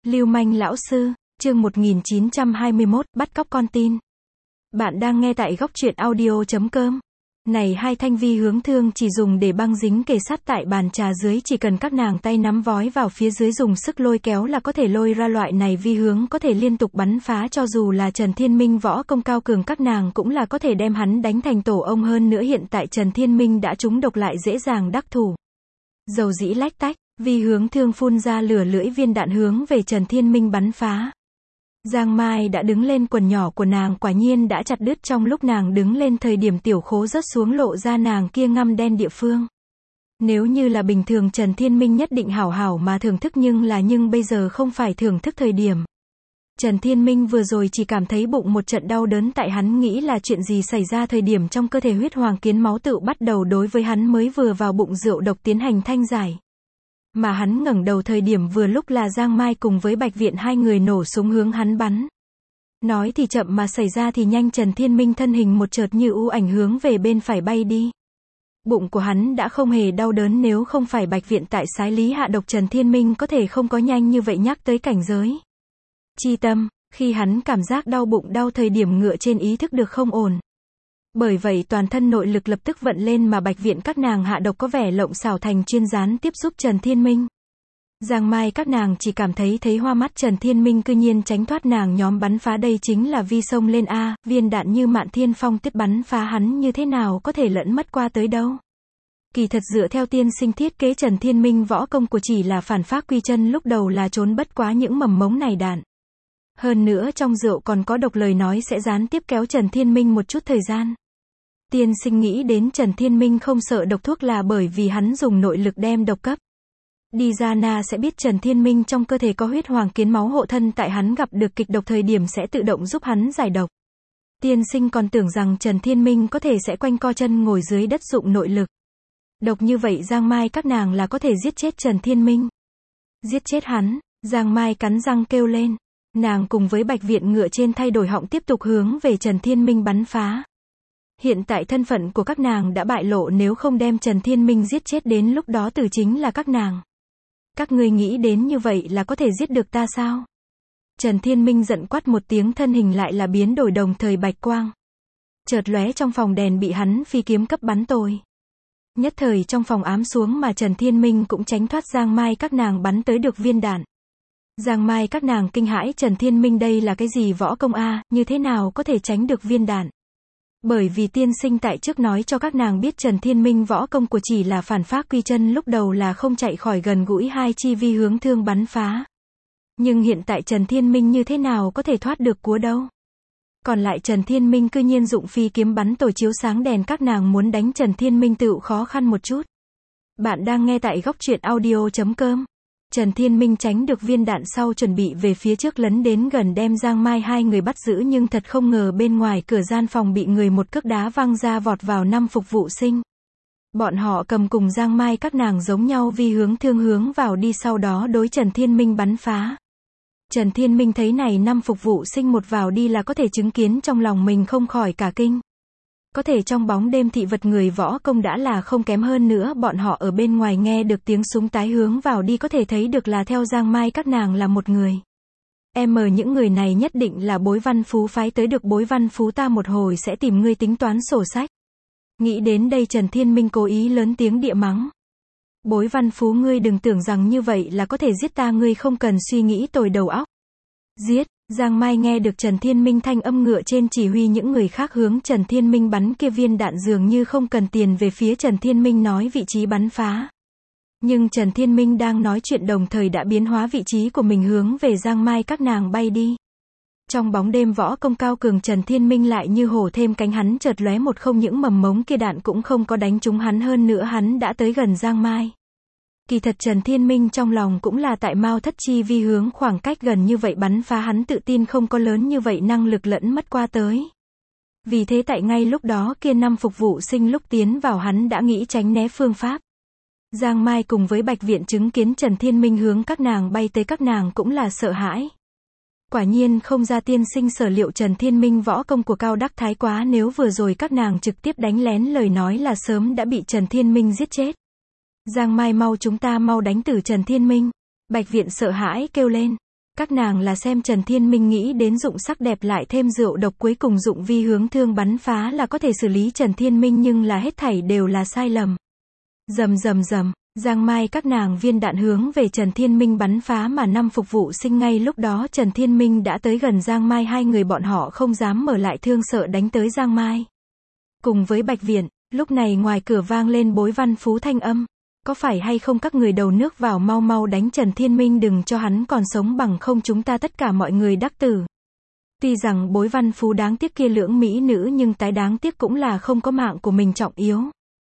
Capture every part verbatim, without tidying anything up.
Lưu manh lão sư, chương một nghìn chín trăm hai mươi mốt, bắt cóc con tin. Bạn đang nghe tại góc truyện audio chấm com. Này hai thanh vi hướng thương chỉ dùng để băng dính kề sát tại bàn trà dưới, chỉ cần các nàng tay nắm vói vào phía dưới dùng sức lôi kéo là có thể lôi ra. Loại này vi hướng có thể liên tục bắn phá, cho dù là Trần Thiên Minh võ công cao cường các nàng cũng là có thể đem hắn đánh thành tổ ong. Hơn nữa hiện tại Trần Thiên Minh đã trúng độc lại dễ dàng đắc thủ. Dầu dĩ lách tách, vi hướng thương phun ra lửa lưỡi viên đạn hướng về Trần Thiên Minh bắn phá. Giang Mai đã đứng lên, quần nhỏ của nàng quả nhiên đã chặt đứt. Trong lúc nàng đứng lên thời điểm tiểu khố rớt xuống lộ ra nàng kia ngăm đen địa phương. Nếu như là bình thường Trần Thiên Minh nhất định hảo hảo mà thưởng thức, nhưng là nhưng bây giờ không phải thưởng thức thời điểm. Trần Thiên Minh vừa rồi chỉ cảm thấy bụng một trận đau đớn, tại hắn nghĩ là chuyện gì xảy ra thời điểm trong cơ thể huyết hoàng kiến máu tự bắt đầu đối với hắn mới vừa vào bụng rượu độc tiến hành thanh giải. Mà hắn ngẩng đầu thời điểm vừa lúc là Giang Mai cùng với Bạch Viện hai người nổ súng hướng hắn bắn. Nói thì chậm mà xảy ra thì nhanh, Trần Thiên Minh thân hình một chợt như u ảnh hướng về bên phải bay đi. Bụng của hắn đã không hề đau đớn, nếu không phải Bạch Viện tại sái lý hạ độc, Trần Thiên Minh có thể không có nhanh như vậy nhắc tới cảnh giới chi tâm. Khi hắn cảm giác đau bụng đau thời điểm ngựa trên ý thức được không ổn. Bởi vậy toàn thân nội lực lập tức vận lên, mà Bạch Viện các nàng hạ độc có vẻ lộng xảo thành chuyên gián tiếp giúp Trần Thiên Minh. Giang Mai các nàng chỉ cảm thấy thấy hoa mắt, Trần Thiên Minh cư nhiên tránh thoát nàng nhóm bắn phá, đây chính là vi sông lên a, viên đạn như Mạn Thiên Phong tuyết bắn phá hắn như thế nào có thể lẫn mất qua tới đâu. Kỳ thật dựa theo tiên sinh thiết kế, Trần Thiên Minh võ công của chỉ là phản phát quy chân, lúc đầu là trốn bất quá những mầm mống này đạn. Hơn nữa trong rượu còn có độc, lời nói sẽ gián tiếp kéo Trần Thiên Minh một chút thời gian. Tiên sinh nghĩ đến Trần Thiên Minh không sợ độc thuốc là bởi vì hắn dùng nội lực đem độc cấp đi ra, na sẽ biết Trần Thiên Minh trong cơ thể có huyết hoàng kiến máu hộ thân, tại hắn gặp được kịch độc thời điểm sẽ tự động giúp hắn giải độc. Tiên sinh còn tưởng rằng Trần Thiên Minh có thể sẽ quanh co chân ngồi dưới đất dụng nội lực độc như vậy Giang Mai các nàng là có thể giết chết Trần Thiên Minh. Giết chết hắn, Giang Mai cắn răng kêu lên. Nàng cùng với Bạch Viện ngựa trên thay đổi họng tiếp tục hướng về Trần Thiên Minh bắn phá. Hiện tại thân phận của các nàng đã bại lộ, nếu không đem Trần Thiên Minh giết chết đến lúc đó tử chính là các nàng. Các ngươi nghĩ đến như vậy là có thể giết được ta sao? Trần Thiên Minh giận quát một tiếng, thân hình lại là biến đổi, đồng thời bạch quang chợt lóe, trong phòng đèn bị hắn phi kiếm cấp bắn tồi. Nhất thời trong phòng ám xuống, mà Trần Thiên Minh cũng tránh thoát Giang Mai các nàng bắn tới được viên đạn. Giang Mai các nàng kinh hãi, Trần Thiên Minh đây là cái gì võ công a, như thế nào có thể tránh được viên đạn? Bởi vì tiên sinh tại trước nói cho các nàng biết Trần Thiên Minh võ công của chỉ là phản phát quy chân, lúc đầu là không chạy khỏi gần gũi hai chi vi hướng thương bắn phá. Nhưng hiện tại Trần Thiên Minh như thế nào có thể thoát được cúa đâu? Còn lại Trần Thiên Minh cư nhiên dụng phi kiếm bắn tồi chiếu sáng đèn, các nàng muốn đánh Trần Thiên Minh tựu khó khăn một chút. Bạn đang nghe tại góc truyện audio chấm com. Trần Thiên Minh tránh được viên đạn sau chuẩn bị về phía trước lấn đến gần đem Giang Mai hai người bắt giữ, nhưng thật không ngờ bên ngoài cửa gian phòng bị người một cước đá văng ra, vọt vào năm phục vụ sinh. Bọn họ cầm cùng Giang Mai các nàng giống nhau vi hướng thương hướng vào đi, sau đó đối Trần Thiên Minh bắn phá. Trần Thiên Minh thấy này năm phục vụ sinh một vào đi là có thể chứng kiến, trong lòng mình không khỏi cả kinh. Có thể trong bóng đêm thị vật người võ công đã là không kém, hơn nữa bọn họ ở bên ngoài nghe được tiếng súng tái hướng vào đi, có thể thấy được là theo Giang Mai các nàng là một người. Em mờ những người này nhất định là Bối Văn Phú phái tới được, Bối Văn Phú ta một hồi sẽ tìm ngươi tính toán sổ sách. Nghĩ đến đây Trần Thiên Minh cố ý lớn tiếng địa mắng. Bối Văn Phú, ngươi đừng tưởng rằng như vậy là có thể giết ta, ngươi không cần suy nghĩ tồi đầu óc. Giết. Giang Mai nghe được Trần Thiên Minh thanh âm ngựa trên chỉ huy những người khác hướng Trần Thiên Minh bắn kia viên đạn, dường như không cần tiền về phía Trần Thiên Minh nói vị trí bắn phá. Nhưng Trần Thiên Minh đang nói chuyện đồng thời đã biến hóa vị trí của mình hướng về Giang Mai các nàng bay đi. Trong bóng đêm võ công cao cường Trần Thiên Minh lại như hổ thêm cánh, hắn chợt lóe một không, những mầm mống kia đạn cũng không có đánh trúng hắn, hơn nữa hắn đã tới gần Giang Mai. Kỳ thật Trần Thiên Minh trong lòng cũng là tại Mao Thất Chi vi hướng khoảng cách gần như vậy bắn phá, hắn tự tin không có lớn như vậy năng lực lẫn mất qua tới. Vì thế tại ngay lúc đó kia năm phục vụ sinh lúc tiến vào hắn đã nghĩ tránh né phương pháp. Giang Mai cùng với Bạch Viện chứng kiến Trần Thiên Minh hướng các nàng bay tới, các nàng cũng là sợ hãi. Quả nhiên không ra tiên sinh sở liệu, Trần Thiên Minh võ công của cao đắc thái quá, nếu vừa rồi các nàng trực tiếp đánh lén lời nói là sớm đã bị Trần Thiên Minh giết chết. Giang Mai mau, chúng ta mau đánh tử Trần Thiên Minh. Bạch Viện sợ hãi kêu lên. Các nàng là xem Trần Thiên Minh nghĩ đến dụng sắc đẹp lại thêm rượu độc cuối cùng dụng vi hướng thương bắn phá là có thể xử lý Trần Thiên Minh nhưng là hết thảy đều là sai lầm. Rầm rầm rầm, Giang Mai các nàng viên đạn hướng về Trần Thiên Minh bắn phá mà năm phục vụ sinh ngay lúc đó Trần Thiên Minh đã tới gần Giang Mai hai người bọn họ không dám mở lại thương sợ đánh tới Giang Mai. Cùng với Bạch Viện, lúc này ngoài cửa vang lên Bối Văn Phú thanh âm. Có phải hay không các người đầu nước vào mau mau đánh Trần Thiên Minh đừng cho hắn còn sống bằng không chúng ta tất cả mọi người đắc tử. Tuy rằng Bối Văn Phú đáng tiếc kia lưỡng mỹ nữ nhưng tái đáng tiếc cũng là không có mạng của mình trọng yếu.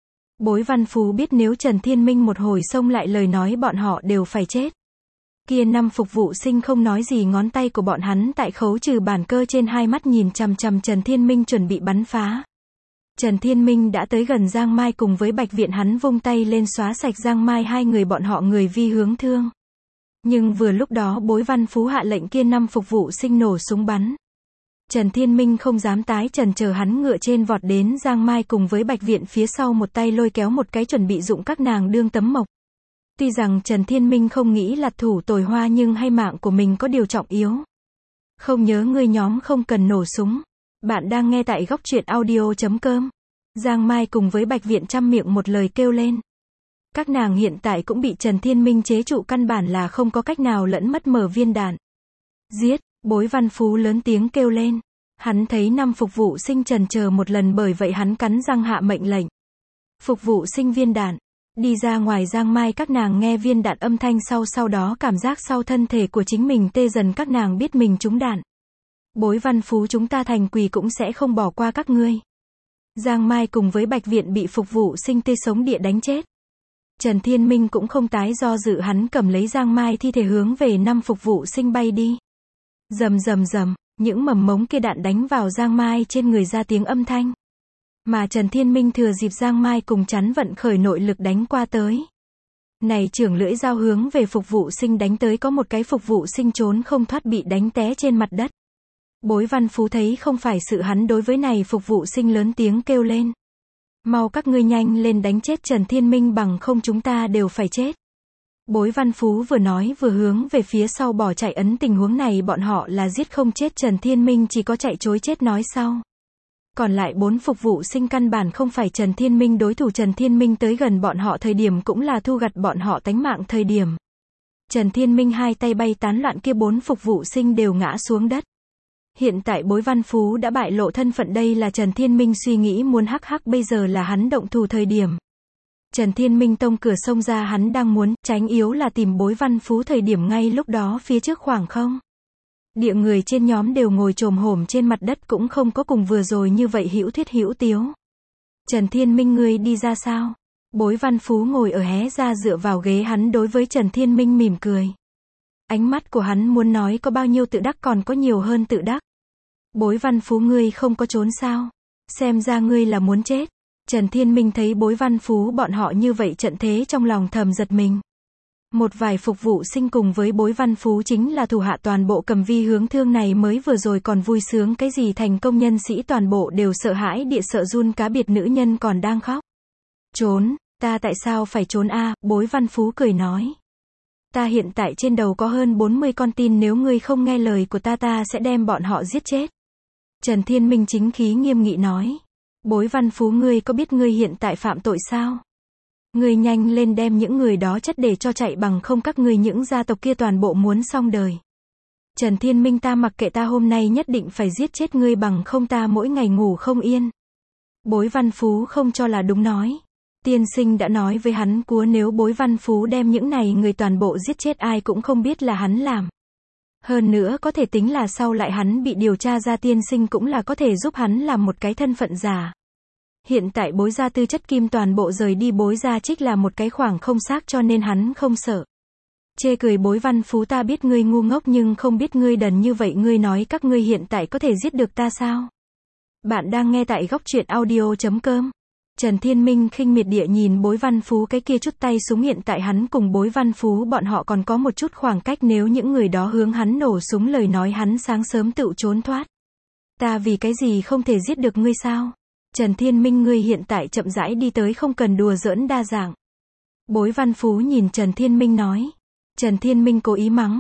Bối Văn Phú biết nếu Trần Thiên Minh một hồi xông lại lời nói bọn họ đều phải chết. Kia năm phục vụ sinh không nói gì ngón tay của bọn hắn tại khấu trừ bản cơ trên hai mắt nhìn chằm chằm Trần Thiên Minh chuẩn bị bắn phá. Trần Thiên Minh đã tới gần Giang Mai cùng với Bạch Viện hắn vung tay lên xóa sạch Giang Mai hai người bọn họ người vi hướng thương. Nhưng vừa lúc đó Bối Văn Phú hạ lệnh kia năm phục vụ sinh nổ súng bắn. Trần Thiên Minh không dám tái trần chờ hắn ngựa trên vọt đến Giang Mai cùng với Bạch Viện phía sau một tay lôi kéo một cái chuẩn bị dụng các nàng đương tấm mộc. Tuy rằng Trần Thiên Minh không nghĩ là thủ tồi hoa nhưng hay mạng của mình có điều trọng yếu. Không nhớ ngươi nhóm không cần nổ súng. Bạn đang nghe tại góc truyện audio chấm com. Giang Mai cùng với Bạch Viện chăm miệng một lời kêu lên. Các nàng hiện tại cũng bị Trần Thiên Minh chế trụ căn bản là không có cách nào lẫn mất mở viên đạn. Giết, Bối Văn Phú lớn tiếng kêu lên. Hắn thấy năm phục vụ sinh trần chờ một lần bởi vậy hắn cắn răng hạ mệnh lệnh. Phục vụ sinh viên đạn. Đi ra ngoài Giang Mai các nàng nghe viên đạn âm thanh sau sau đó cảm giác sau thân thể của chính mình tê dần các nàng biết mình trúng đạn. Bối Văn Phú chúng ta thành quỷ cũng sẽ không bỏ qua các ngươi. Giang Mai cùng với Bạch Viện bị phục vụ sinh tươi sống địa đánh chết. Trần Thiên Minh cũng không tái do dự hắn cầm lấy Giang Mai thi thể hướng về năm phục vụ sinh bay đi. Rầm rầm rầm, những mầm mống kia đạn đánh vào Giang Mai trên người ra tiếng âm thanh. Mà Trần Thiên Minh thừa dịp Giang Mai cùng chắn vận khởi nội lực đánh qua tới. Này trưởng lưỡi dao hướng về phục vụ sinh đánh tới có một cái phục vụ sinh trốn không thoát bị đánh té trên mặt đất. Bối Văn Phú thấy không phải sự hắn đối với này phục vụ sinh lớn tiếng kêu lên. Mau các ngươi nhanh lên đánh chết Trần Thiên Minh bằng không chúng ta đều phải chết. Bối Văn Phú vừa nói vừa hướng về phía sau bỏ chạy ấn tình huống này bọn họ là giết không chết Trần Thiên Minh chỉ có chạy chối chết nói sau. Còn lại bốn phục vụ sinh căn bản không phải Trần Thiên Minh đối thủ Trần Thiên Minh tới gần bọn họ thời điểm cũng là thu gặt bọn họ tánh mạng thời điểm. Trần Thiên Minh hai tay bay tán loạn kia bốn phục vụ sinh đều ngã xuống đất. Hiện tại Bối Văn Phú đã bại lộ thân phận đây là Trần Thiên Minh suy nghĩ muốn hắc hắc bây giờ là hắn động thủ thời điểm. Trần Thiên Minh tông cửa sông ra hắn đang muốn tránh yếu là tìm Bối Văn Phú thời điểm ngay lúc đó phía trước khoảng không. Địa người trên nhóm đều ngồi chồm hổm trên mặt đất cũng không có cùng vừa rồi như vậy hữu thuyết hữu tiếu. Trần Thiên Minh ngươi đi ra sao? Bối Văn Phú ngồi ở hé ra dựa vào ghế hắn đối với Trần Thiên Minh mỉm cười. Ánh mắt của hắn muốn nói có bao nhiêu tự đắc còn có nhiều hơn tự đắc. Bối Văn Phú ngươi không có trốn sao? Xem ra ngươi là muốn chết. Trần Thiên Minh thấy Bối Văn Phú bọn họ như vậy trận thế trong lòng thầm giật mình. Một vài phục vụ sinh cùng với Bối Văn Phú chính là thủ hạ toàn bộ cầm vi hướng thương này mới vừa rồi còn vui sướng cái gì thành công nhân sĩ toàn bộ đều sợ hãi địa sợ run cá biệt nữ nhân còn đang khóc. Trốn, ta tại sao phải trốn a? Bối Văn Phú cười nói. Ta hiện tại trên đầu có hơn bốn mươi con tin nếu ngươi không nghe lời của ta ta sẽ đem bọn họ giết chết. Trần Thiên Minh chính khí nghiêm nghị nói. Bối Văn Phú ngươi có biết ngươi hiện tại phạm tội sao? Ngươi nhanh lên đem những người đó chất để cho chạy bằng không các ngươi những gia tộc kia toàn bộ muốn xong đời. Trần Thiên Minh ta mặc kệ ta hôm nay nhất định phải giết chết ngươi bằng không ta mỗi ngày ngủ không yên. Bối Văn Phú không cho là đúng nói. Tiên sinh đã nói với hắn cua nếu Bối Văn Phú đem những này người toàn bộ giết chết ai cũng không biết là hắn làm. Hơn nữa có thể tính là sau lại hắn bị điều tra ra tiên sinh cũng là có thể giúp hắn làm một cái thân phận giả. Hiện tại Bối gia tư chất kim toàn bộ rời đi Bối gia trích là một cái khoảng không xác cho nên hắn không sợ. Chê cười Bối Văn Phú ta biết ngươi ngu ngốc nhưng không biết ngươi đần như vậy ngươi nói các ngươi hiện tại có thể giết được ta sao? Bạn đang nghe tại góc truyện audio chấm com. Trần Thiên Minh khinh miệt địa nhìn Bối Văn Phú cái kia chút tay súng hiện tại hắn cùng Bối Văn Phú bọn họ còn có một chút khoảng cách nếu những người đó hướng hắn nổ súng lời nói hắn sáng sớm tự trốn thoát. Ta vì cái gì không thể giết được ngươi sao? Trần Thiên Minh ngươi hiện tại chậm rãi đi tới không cần đùa giỡn đa dạng. Bối Văn Phú nhìn Trần Thiên Minh nói. Trần Thiên Minh cố ý mắng.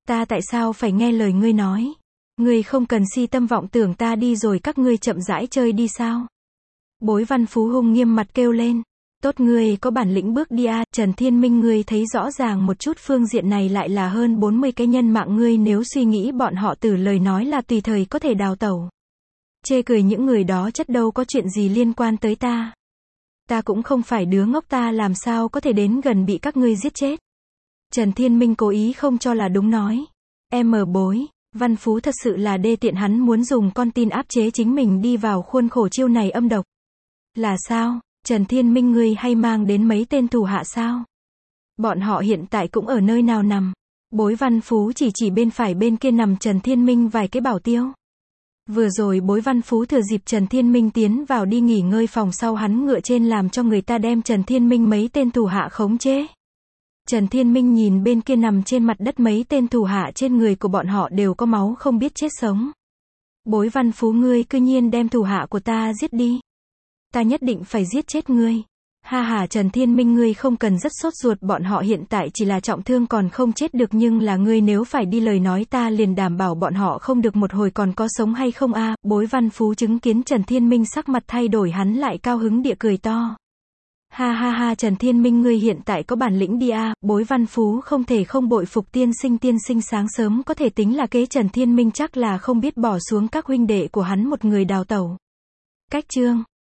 Ta tại sao phải nghe lời ngươi nói? Ngươi không cần si tâm vọng tưởng ta đi rồi các ngươi chậm rãi chơi đi sao? Bối Văn Phú hung nghiêm mặt kêu lên. Tốt ngươi có bản lĩnh bước đi a. Trần Thiên Minh ngươi thấy rõ ràng một chút phương diện này lại là hơn bốn mươi cái nhân mạng ngươi nếu suy nghĩ bọn họ từ lời nói là tùy thời có thể đào tẩu. Chê cười những người đó chất đâu có chuyện gì liên quan tới ta. Ta cũng không phải đứa ngốc ta làm sao có thể đến gần bị các ngươi giết chết. Trần Thiên Minh cố ý không cho là đúng nói. Em ở bối, Văn Phú thật sự là đê tiện hắn muốn dùng con tin áp chế chính mình đi vào khuôn khổ chiêu này âm độc. Là sao? Trần Thiên Minh ngươi hay mang đến mấy tên thủ hạ sao? Bọn họ hiện tại cũng ở nơi nào nằm? Bối Văn Phú chỉ chỉ bên phải bên kia nằm Trần Thiên Minh vài cái bảo tiêu. Vừa rồi Bối Văn Phú thừa dịp Trần Thiên Minh tiến vào đi nghỉ ngơi phòng sau hắn ngựa trên làm cho người ta đem Trần Thiên Minh mấy tên thủ hạ khống chế. Trần Thiên Minh nhìn bên kia nằm trên mặt đất mấy tên thủ hạ trên người của bọn họ đều có máu không biết chết sống. Bối Văn Phú ngươi cư nhiên đem thủ hạ của ta giết đi. Ta nhất định phải giết chết ngươi. Ha ha Trần Thiên Minh ngươi không cần rất sốt ruột bọn họ hiện tại chỉ là trọng thương còn không chết được nhưng là ngươi nếu phải đi lời nói ta liền đảm bảo bọn họ không được một hồi còn có sống hay không a. Bối Văn Phú chứng kiến Trần Thiên Minh sắc mặt thay đổi hắn lại cao hứng địa cười to. Ha ha ha Trần Thiên Minh ngươi hiện tại có bản lĩnh đi a. Bối Văn Phú không thể không bội phục tiên sinh tiên sinh sáng sớm có thể tính là kế Trần Thiên Minh chắc là không biết bỏ xuống các huynh đệ của hắn một người đào tẩu. Cách chương